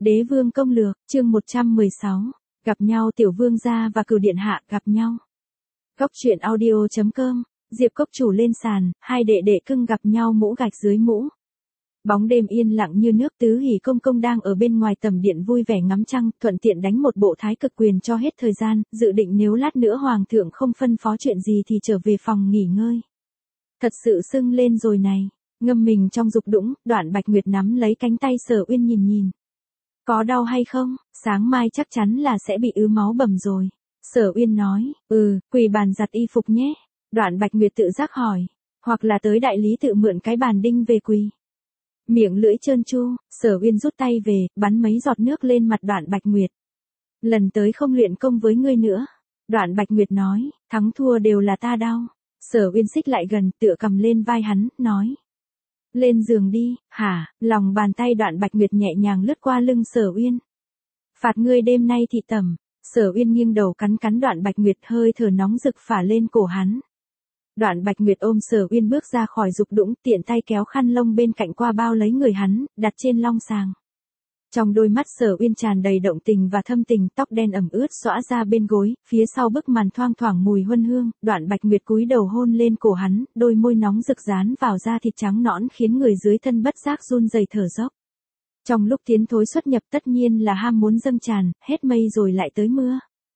Đế vương công lược, chương 116. Gặp nhau tiểu vương gia và cửu điện hạ gặp nhau. Cốc truyện audio.com, Diệp cốc chủ lên sàn, hai đệ đệ cưng gặp nhau mũ gạch dưới mũ. Bóng đêm yên lặng như nước, Tứ Hỷ công công đang ở bên ngoài tầm điện vui vẻ ngắm trăng, thuận tiện đánh một bộ thái cực quyền cho hết thời gian, dự định nếu lát nữa hoàng thượng không phân phó chuyện gì thì trở về phòng nghỉ ngơi. Thật sự sưng lên rồi này, ngâm mình trong dục đũng, Đoạn Bạch Nguyệt nắm lấy cánh tay Sở Uyên nhìn. Có đau hay không, sáng mai chắc chắn là sẽ bị ứ máu bầm rồi. Sở Uyên nói, quỳ bàn giặt y phục nhé. Đoạn Bạch Nguyệt tự giác hỏi, hoặc là tới đại lý tự mượn cái bàn đinh về quỳ. Miệng lưỡi trơn tru, Sở Uyên rút tay về, bắn mấy giọt nước lên mặt Đoạn Bạch Nguyệt. Lần tới không luyện công với ngươi nữa. Đoạn Bạch Nguyệt nói, thắng thua đều là ta đau. Sở Uyên xích lại gần, tựa cầm lên vai hắn, nói. Lên giường đi, hả, lòng bàn tay Đoạn Bạch Nguyệt nhẹ nhàng lướt qua lưng Sở Uyên. Phạt ngươi đêm nay thị tẩm. Sở Uyên nghiêng đầu cắn cắn Đoạn Bạch Nguyệt, hơi thở nóng rực phả lên cổ hắn. Đoạn Bạch Nguyệt ôm Sở Uyên bước ra khỏi dục đũng, tiện tay kéo khăn lông bên cạnh qua bao lấy người hắn, đặt trên long sàng. Trong đôi mắt Sở Uyên tràn đầy động tình và thâm tình, tóc đen ẩm ướt xõa ra bên gối, phía sau bức màn thoang thoảng mùi huân hương, Đoạn Bạch Nguyệt cúi đầu hôn lên cổ hắn, đôi môi nóng rực dán vào da thịt trắng nõn khiến người dưới thân bất giác run rẩy thở dốc. Trong lúc tiến thối xuất nhập tất nhiên là ham muốn dâng tràn, hết mây rồi lại tới mưa.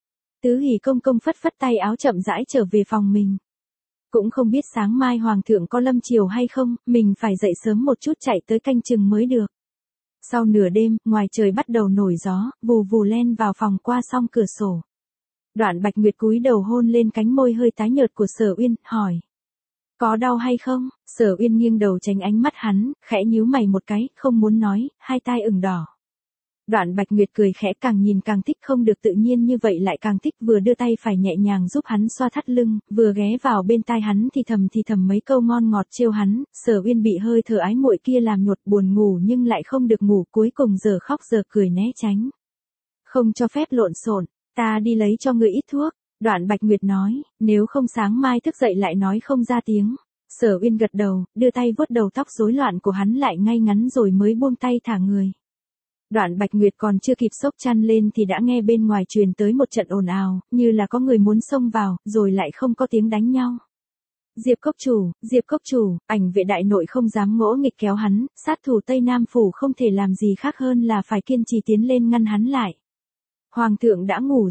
Tứ Hỷ công công phất phất tay áo chậm rãi trở về phòng mình. Cũng không biết sáng mai hoàng thượng có lâm triều hay không, mình phải dậy sớm một chút chạy tới canh chừng mới được. Sau nửa đêm, ngoài trời bắt đầu nổi gió, vù vù len vào phòng qua song cửa sổ. Đoạn Bạch Nguyệt cúi đầu hôn lên cánh môi hơi tái nhợt của Sở Uyên, hỏi. Có đau hay không? Sở Uyên nghiêng đầu tránh ánh mắt hắn, khẽ nhíu mày một cái, không muốn nói, hai tai ửng đỏ. Đoạn Bạch Nguyệt cười khẽ, càng nhìn càng thích, không được tự nhiên như vậy lại càng thích, vừa đưa tay phải nhẹ nhàng giúp hắn xoa thắt lưng, vừa ghé vào bên tai hắn thì thầm mấy câu ngon ngọt trêu hắn. Sở Uyên bị hơi thở ái muội kia làm nhột, buồn ngủ nhưng lại không được ngủ, cuối cùng giờ khóc giờ cười né tránh. Không cho phép lộn xộn, ta đi lấy cho người ít thuốc. Đoạn Bạch Nguyệt nói, nếu không sáng mai thức dậy lại nói không ra tiếng. Sở Uyên gật đầu, đưa tay vuốt đầu tóc rối loạn của hắn lại ngay ngắn rồi mới buông tay thả người. Đoạn Bạch Nguyệt còn chưa kịp xốc chăn lên thì đã nghe bên ngoài truyền tới một trận ồn ào, như là có người muốn xông vào, rồi lại không có tiếng đánh nhau. Diệp cốc chủ, Ảnh Vệ đại nội không dám ngỗ nghịch kéo hắn, sát thủ Tây Nam phủ không thể làm gì khác hơn là phải kiên trì tiến lên ngăn hắn lại. Hoàng thượng đã ngủ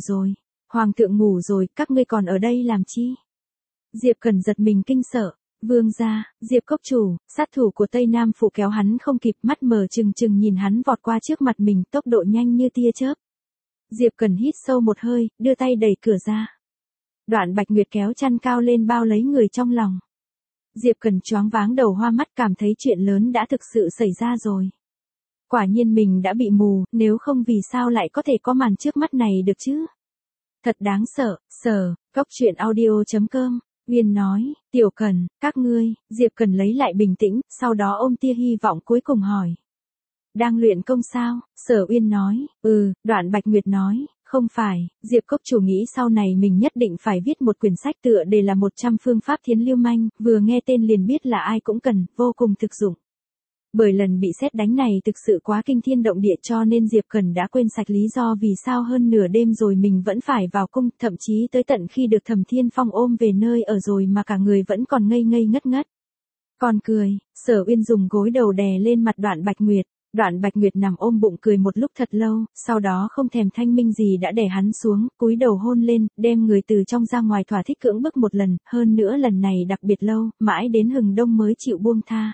rồi, các ngươi còn ở đây làm chi? Diệp Cẩn giật mình kinh sợ. Vương gia, Diệp cốc chủ, sát thủ của Tây Nam phủ kéo hắn không kịp, mắt mở trừng trừng nhìn hắn vọt qua trước mặt mình, tốc độ nhanh như tia chớp. Diệp Cẩn hít sâu một hơi, đưa tay đẩy cửa ra. Đoạn Bạch Nguyệt kéo chăn cao lên bao lấy người trong lòng. Diệp Cẩn choáng váng đầu hoa mắt, cảm thấy chuyện lớn đã thực sự xảy ra rồi. Quả nhiên mình đã bị mù, nếu không vì sao lại có thể có màn trước mắt này được chứ? Thật đáng sợ. Cốc truyện audio.com. Uyên nói, Tiểu Cẩn, các ngươi. Diệp Cẩn lấy lại bình tĩnh, sau đó ôm tia hy vọng cuối cùng hỏi. Đang luyện công sao? Sở Uyên nói, Đoạn Bạch Nguyệt nói, không phải. Diệp cốc chủ nghĩ sau này mình nhất định phải viết một quyển sách tựa đề là 100 phương pháp thiến lưu manh, vừa nghe tên liền biết là ai cũng cần, vô cùng thực dụng. Bởi lần bị sét đánh này thực sự quá kinh thiên động địa cho nên Diệp Cẩn đã quên sạch lý do vì sao hơn nửa đêm rồi mình vẫn phải vào cung, thậm chí tới tận khi được Thẩm Thiên Phong ôm về nơi ở rồi mà cả người vẫn còn ngây ngây ngất ngất. Còn cười, Sở Uyên dùng gối đầu đè lên mặt Đoạn Bạch Nguyệt. Đoạn Bạch Nguyệt nằm ôm bụng cười một lúc thật lâu, sau đó không thèm thanh minh gì đã đè hắn xuống, cúi đầu hôn lên, đem người từ trong ra ngoài thỏa thích cưỡng bức một lần, hơn nữa lần này đặc biệt lâu, mãi đến hừng đông mới chịu buông tha.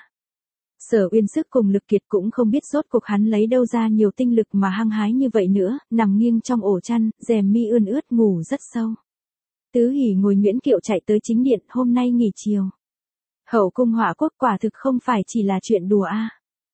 Sở Uyên sức cùng lực kiệt cũng không biết rốt cuộc hắn lấy đâu ra nhiều tinh lực mà hăng hái như vậy nữa, nằm nghiêng trong ổ chăn, rèm mi ươn ướt ngủ rất sâu. Tứ Hỷ ngồi Nguyễn Kiệu chạy tới chính điện, hôm nay nghỉ chiều. Hậu cung họa quốc quả thực không phải chỉ là chuyện đùa a.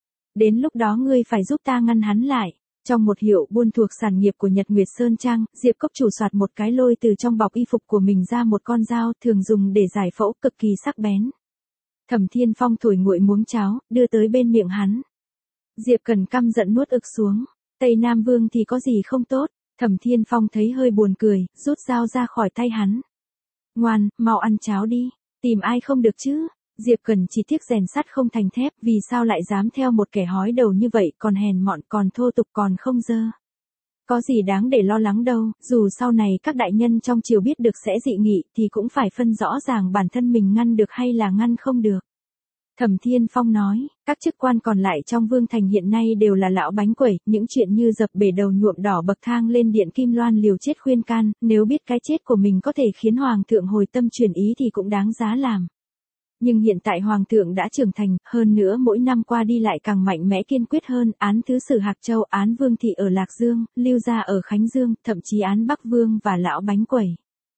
Đến lúc đó ngươi phải giúp ta ngăn hắn lại. Trong một hiệu buôn thuộc sản nghiệp của Nhật Nguyệt Sơn Trang, Diệp cốc chủ soạt một cái lôi từ trong bọc y phục của mình ra một con dao thường dùng để giải phẫu, cực kỳ sắc bén. Thẩm Thiên Phong thổi nguội muỗng cháo, đưa tới bên miệng hắn. Diệp Cẩn căm giận nuốt ực xuống. Tây Nam Vương thì có gì không tốt? Thẩm Thiên Phong thấy hơi buồn cười, rút dao ra khỏi tay hắn. Ngoan, mau ăn cháo đi. Tìm ai không được chứ? Diệp Cần chỉ tiếc rèn sắt không thành thép, vì sao lại dám theo một kẻ hói đầu như vậy, còn hèn mọn, còn thô tục, còn không dơ. Có gì đáng để lo lắng đâu, dù sau này các đại nhân trong triều biết được sẽ dị nghị thì cũng phải phân rõ ràng bản thân mình ngăn được hay là ngăn không được. Thẩm Thiên Phong nói, các chức quan còn lại trong Vương Thành hiện nay đều là lão bánh quẩy, những chuyện như dập bể đầu nhuộm đỏ bậc thang lên điện Kim Loan liều chết khuyên can, nếu biết cái chết của mình có thể khiến Hoàng thượng hồi tâm chuyển ý thì cũng đáng giá làm. Nhưng hiện tại Hoàng thượng đã trưởng thành, hơn nữa mỗi năm qua đi lại càng mạnh mẽ kiên quyết hơn, án Thứ Sử Hạc Châu, án Vương Thị ở Lạc Dương, Lưu Gia ở Khánh Dương, thậm chí án Bắc Vương và lão bánh quẩy.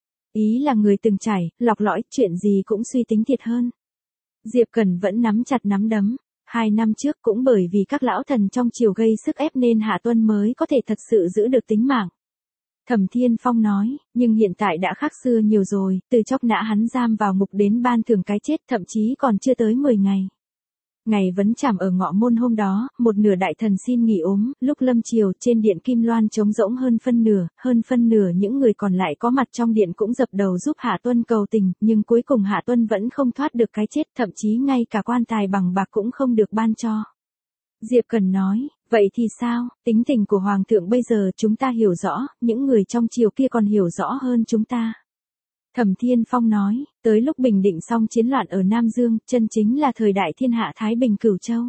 Ý là người từng trải, lọc lõi, chuyện gì cũng suy tính thiệt hơn. Diệp Cần vẫn nắm chặt nắm đấm. 2 năm trước cũng bởi vì các lão thần trong triều gây sức ép nên Hạ Tuân mới có thể thật sự giữ được tính mạng. Thẩm Thiên Phong nói, nhưng hiện tại đã khác xưa nhiều rồi, từ chốc nã hắn giam vào ngục đến ban thưởng cái chết, thậm chí còn chưa tới 10 ngày. Ngày vấn trảm ở Ngọ Môn hôm đó, một nửa đại thần xin nghỉ ốm, lúc lâm chiều trên điện Kim Loan trống rỗng hơn phân nửa những người còn lại có mặt trong điện cũng dập đầu giúp Hạ Tuân cầu tình, nhưng cuối cùng Hạ Tuân vẫn không thoát được cái chết, thậm chí ngay cả quan tài bằng bạc cũng không được ban cho. Diệp Cần nói, vậy thì sao, tính tình của Hoàng thượng bây giờ chúng ta hiểu rõ, những người trong triều kia còn hiểu rõ hơn chúng ta. Thẩm Thiên Phong nói, tới lúc bình định xong chiến loạn ở Nam Dương, chân chính là thời đại thiên hạ Thái Bình Cửu Châu.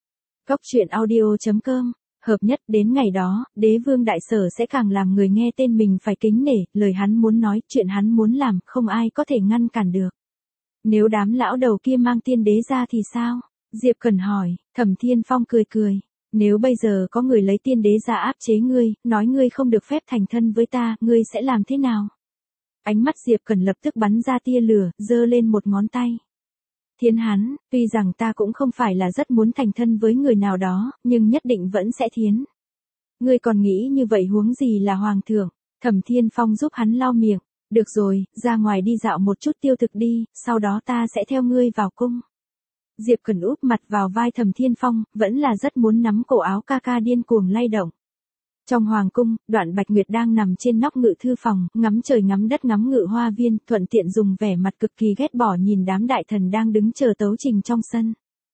Cốc truyện audio.com, hợp nhất đến ngày đó, đế vương đại sở sẽ càng làm người nghe tên mình phải kính nể, lời hắn muốn nói, chuyện hắn muốn làm, không ai có thể ngăn cản được. Nếu đám lão đầu kia mang tiên đế ra thì sao? Diệp Cần hỏi, Thẩm Thiên Phong cười cười. Nếu bây giờ có người lấy tiên đế ra áp chế ngươi, nói ngươi không được phép thành thân với ta, ngươi sẽ làm thế nào? Ánh mắt Diệp Cần lập tức bắn ra tia lửa, giơ lên một ngón tay. Thiên hắn, tuy rằng ta cũng không phải là rất muốn thành thân với người nào đó, nhưng nhất định vẫn sẽ thiến. Ngươi còn nghĩ như vậy huống gì là Hoàng thượng? Thẩm Thiên Phong giúp hắn lau miệng. Được rồi, ra ngoài đi dạo một chút tiêu thực đi, sau đó ta sẽ theo ngươi vào cung. Diệp Cần úp mặt vào vai Thẩm Thiên Phong, vẫn là rất muốn nắm cổ áo ca ca điên cuồng lay động. Trong hoàng cung, Đoạn Bạch Nguyệt đang nằm trên nóc ngự thư phòng, ngắm trời ngắm đất ngắm ngự hoa viên, thuận tiện dùng vẻ mặt cực kỳ ghét bỏ nhìn đám đại thần đang đứng chờ tấu trình trong sân.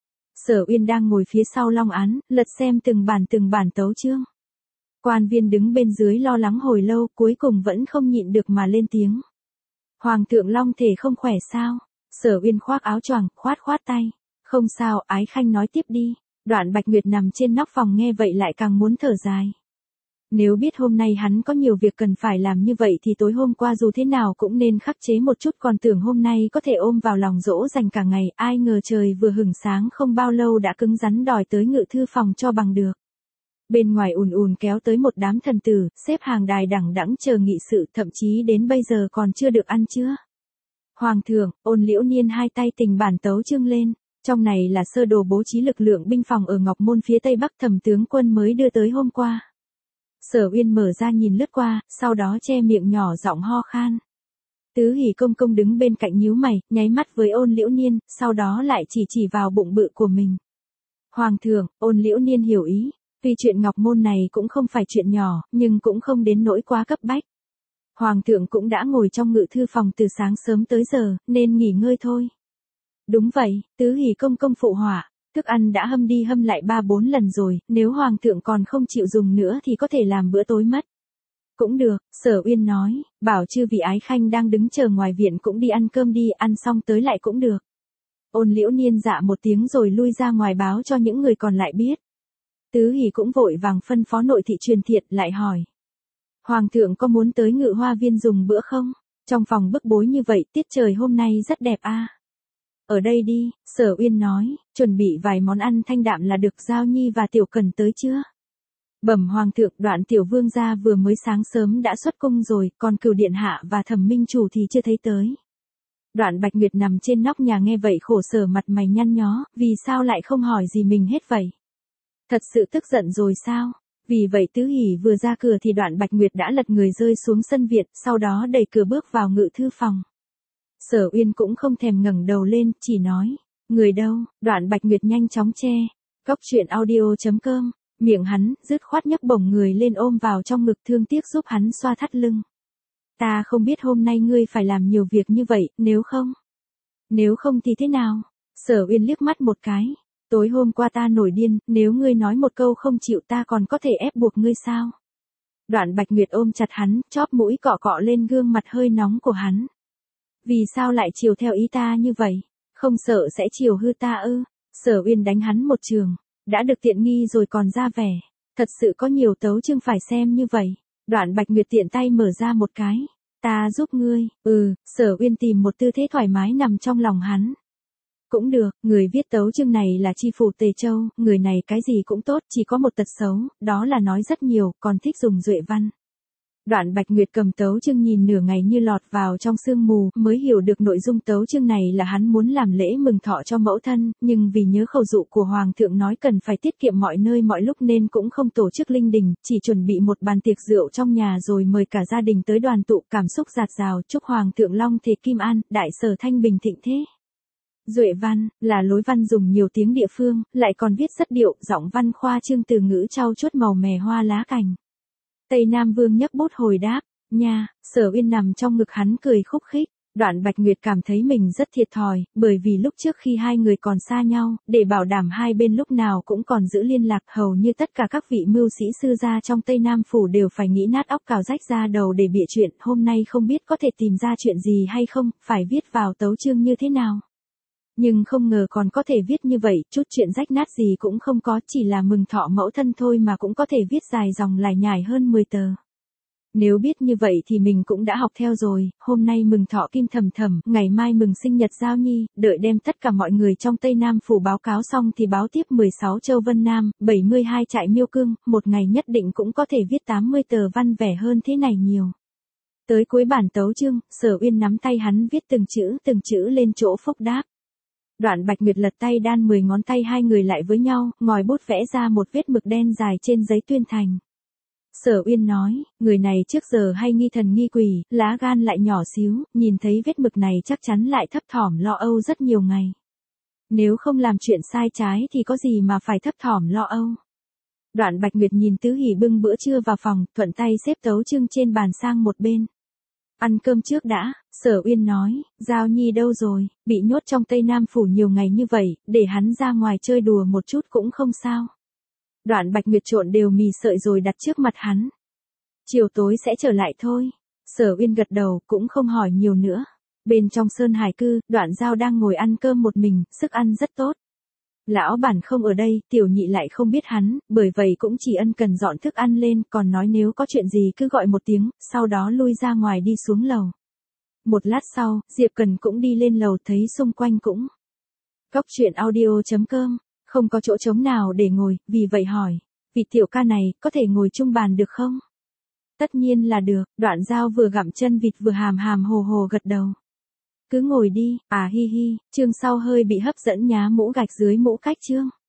Sở Uyên đang ngồi phía sau long án, lật xem từng bản tấu chương. Quan viên đứng bên dưới lo lắng hồi lâu, cuối cùng vẫn không nhịn được mà lên tiếng. Hoàng thượng long thể không khỏe sao? Sở Uyên khoác áo choàng, khoát tay. Không sao, Ái Khanh nói tiếp đi. Đoạn Bạch Nguyệt nằm trên nóc phòng nghe vậy lại càng muốn thở dài. Nếu biết hôm nay hắn có nhiều việc cần phải làm như vậy thì tối hôm qua dù thế nào cũng nên khắc chế một chút, còn tưởng hôm nay có thể ôm vào lòng dỗ dành cả ngày, ai ngờ trời vừa hửng sáng không bao lâu đã cứng rắn đòi tới ngự thư phòng cho bằng được. Bên ngoài ùn kéo tới một đám thần tử, xếp hàng đài đẳng đẵng chờ nghị sự, thậm chí đến bây giờ còn chưa được ăn trưa. Hoàng thượng, Ôn Liễu Niên hai tay tình bản tấu chương lên. Trong này là sơ đồ bố trí lực lượng binh phòng ở Ngọc Môn phía tây bắc Thẩm tướng quân mới đưa tới hôm qua. Sở Uyên mở ra nhìn lướt qua, sau đó che miệng nhỏ giọng ho khan. Tứ Hỷ công công đứng bên cạnh nhíu mày, nháy mắt với Ôn Liễu Niên, sau đó lại chỉ vào bụng bự của mình. Hoàng thượng, Ôn Liễu Niên hiểu ý, tuy chuyện Ngọc Môn này cũng không phải chuyện nhỏ, nhưng cũng không đến nỗi quá cấp bách. Hoàng thượng cũng đã ngồi trong ngự thư phòng từ sáng sớm tới giờ, nên nghỉ ngơi thôi. Đúng vậy, Tứ Hỷ công công phụ họa, thức ăn đã hâm đi hâm lại 3-4 lần rồi, nếu Hoàng thượng còn không chịu dùng nữa thì có thể làm bữa tối mất. Cũng được, Sở Uyên nói, bảo chư vị Ái Khanh đang đứng chờ ngoài viện cũng đi ăn cơm đi, ăn xong tới lại cũng được. Ôn Liễu Niên dạ một tiếng rồi lui ra ngoài báo cho những người còn lại biết. Tứ Hỷ cũng vội vàng phân phó nội thị truyền thiện lại hỏi. Hoàng thượng có muốn tới ngự hoa viên dùng bữa không? Trong phòng bức bối như vậy, tiết trời hôm nay rất đẹp a. Ở đây đi, Sở Uyên nói, chuẩn bị vài món ăn thanh đạm là được. Giao Nhi và Tiểu Cần tới chưa? Bẩm Hoàng thượng, Đoạn tiểu vương gia vừa mới sáng sớm đã xuất cung rồi, còn Cửu điện hạ và Thẩm minh chủ thì chưa thấy tới. Đoạn Bạch Nguyệt nằm trên nóc nhà nghe vậy khổ sở mặt mày nhăn nhó, vì sao lại không hỏi gì mình hết vậy? Thật sự tức giận rồi sao? Vì vậy Tứ Hỷ vừa ra cửa thì Đoạn Bạch Nguyệt đã lật người rơi xuống sân viện, sau đó đẩy cửa bước vào ngự thư phòng. Sở Uyên cũng không thèm ngẩng đầu lên, chỉ nói, người đâu? Đoạn Bạch Nguyệt nhanh chóng che. Cốc truyện audio.com, miệng hắn, dứt khoát nhấc bổng người lên ôm vào trong ngực thương tiếc giúp hắn xoa thắt lưng. Ta không biết hôm nay ngươi phải làm nhiều việc như vậy, nếu không thì thế nào? Sở Uyên liếc mắt một cái. Tối hôm qua ta nổi điên, nếu ngươi nói một câu không chịu ta còn có thể ép buộc ngươi sao? Đoạn Bạch Nguyệt ôm chặt hắn, chóp mũi cọ cọ lên gương mặt hơi nóng của hắn. Vì sao lại chiều theo ý ta như vậy? Không sợ sẽ chiều hư ta ư? Sở Uyên đánh hắn một trường. Đã được tiện nghi rồi còn ra vẻ. Thật sự có nhiều tấu chương phải xem như vậy. Đoạn Bạch Nguyệt tiện tay mở ra một cái. Ta giúp ngươi. Sở Uyên tìm một tư thế thoải mái nằm trong lòng hắn. Cũng được, người viết tấu chương này là Tri Phủ Tề Châu, người này cái gì cũng tốt, chỉ có một tật xấu, đó là nói rất nhiều, còn thích dùng duệ văn. Đoạn Bạch Nguyệt cầm tấu chương nhìn nửa ngày như lọt vào trong sương mù, mới hiểu được nội dung tấu chương này là hắn muốn làm lễ mừng thọ cho mẫu thân, nhưng vì nhớ khẩu dụ của Hoàng thượng nói cần phải tiết kiệm mọi nơi mọi lúc nên cũng không tổ chức linh đình, chỉ chuẩn bị một bàn tiệc rượu trong nhà rồi mời cả gia đình tới đoàn tụ, cảm xúc dạt dào, chúc Hoàng thượng long thể kim an, đại sở thanh bình thịnh thế. Duệ văn, là lối văn dùng nhiều tiếng địa phương, lại còn viết rất điệu, giọng văn khoa trương từ ngữ trau chuốt màu mè hoa lá cành. Tây Nam Vương nhấc bút hồi đáp, nha, Sở Uyên nằm trong ngực hắn cười khúc khích. Đoạn Bạch Nguyệt cảm thấy mình rất thiệt thòi, bởi vì lúc trước khi hai người còn xa nhau, để bảo đảm hai bên lúc nào cũng còn giữ liên lạc, hầu như tất cả các vị mưu sĩ sư gia trong Tây Nam Phủ đều phải nghĩ nát óc cào rách ra đầu để bịa chuyện, hôm nay không biết có thể tìm ra chuyện gì hay không, phải viết vào tấu chương như thế nào. Nhưng không ngờ còn có thể viết như vậy, chút chuyện rách nát gì cũng không có, chỉ là mừng thọ mẫu thân thôi mà cũng có thể viết dài dòng lải nhải hơn 10 tờ. Nếu biết như vậy thì mình cũng đã học theo rồi, hôm nay mừng thọ Kim Thầm Thầm, ngày mai mừng sinh nhật Giao Nhi, đợi đem tất cả mọi người trong Tây Nam Phủ báo cáo xong thì báo tiếp 16 châu Vân Nam, 72 trại Miêu Cương, một ngày nhất định cũng có thể viết 80 tờ văn vẻ hơn thế này nhiều. Tới cuối bản tấu chương, Sở Uyên nắm tay hắn viết từng chữ lên chỗ phốc đáp. Đoạn Bạch Nguyệt lật tay đan 10 ngón tay hai người lại với nhau, ngòi bút vẽ ra một vết mực đen dài trên giấy tuyên thành. Sở Uyên nói, người này trước giờ hay nghi thần nghi quỷ, lá gan lại nhỏ xíu, nhìn thấy vết mực này chắc chắn lại thấp thỏm lo âu rất nhiều ngày. Nếu không làm chuyện sai trái thì có gì mà phải thấp thỏm lo âu. Đoạn Bạch Nguyệt nhìn Tứ Hỷ bưng bữa trưa vào phòng, thuận tay xếp tấu chương trên bàn sang một bên. Ăn cơm trước đã, Sở Uyên nói, Giao Nhi đâu rồi, bị nhốt trong Tây Nam Phủ nhiều ngày như vậy, để hắn ra ngoài chơi đùa một chút cũng không sao. Đoạn Bạch Nguyệt trộn đều mì sợi rồi đặt trước mặt hắn. Chiều tối sẽ trở lại thôi. Sở Uyên gật đầu, cũng không hỏi nhiều nữa. Bên trong Sơn Hải Cư, Đoạn Giao đang ngồi ăn cơm một mình, sức ăn rất tốt. Lão bản không ở đây, Tiểu Nhị lại không biết hắn, bởi vậy cũng chỉ ân cần dọn thức ăn lên, còn nói nếu có chuyện gì cứ gọi một tiếng, sau đó lui ra ngoài đi xuống lầu. Một lát sau, Diệp Cần cũng đi lên lầu thấy xung quanh cũng. Cóc truyện audio.com, không có chỗ trống nào để ngồi, vì vậy hỏi, vị tiểu ca này, có thể ngồi chung bàn được không? Tất nhiên là được, Đoạn Giao vừa gặm chân vịt vừa hàm hàm hồ hồ gật đầu. Cứ ngồi đi, hi hi, chương sau hơi bị hấp dẫn nhá mũ gạch dưới mũ cách chương.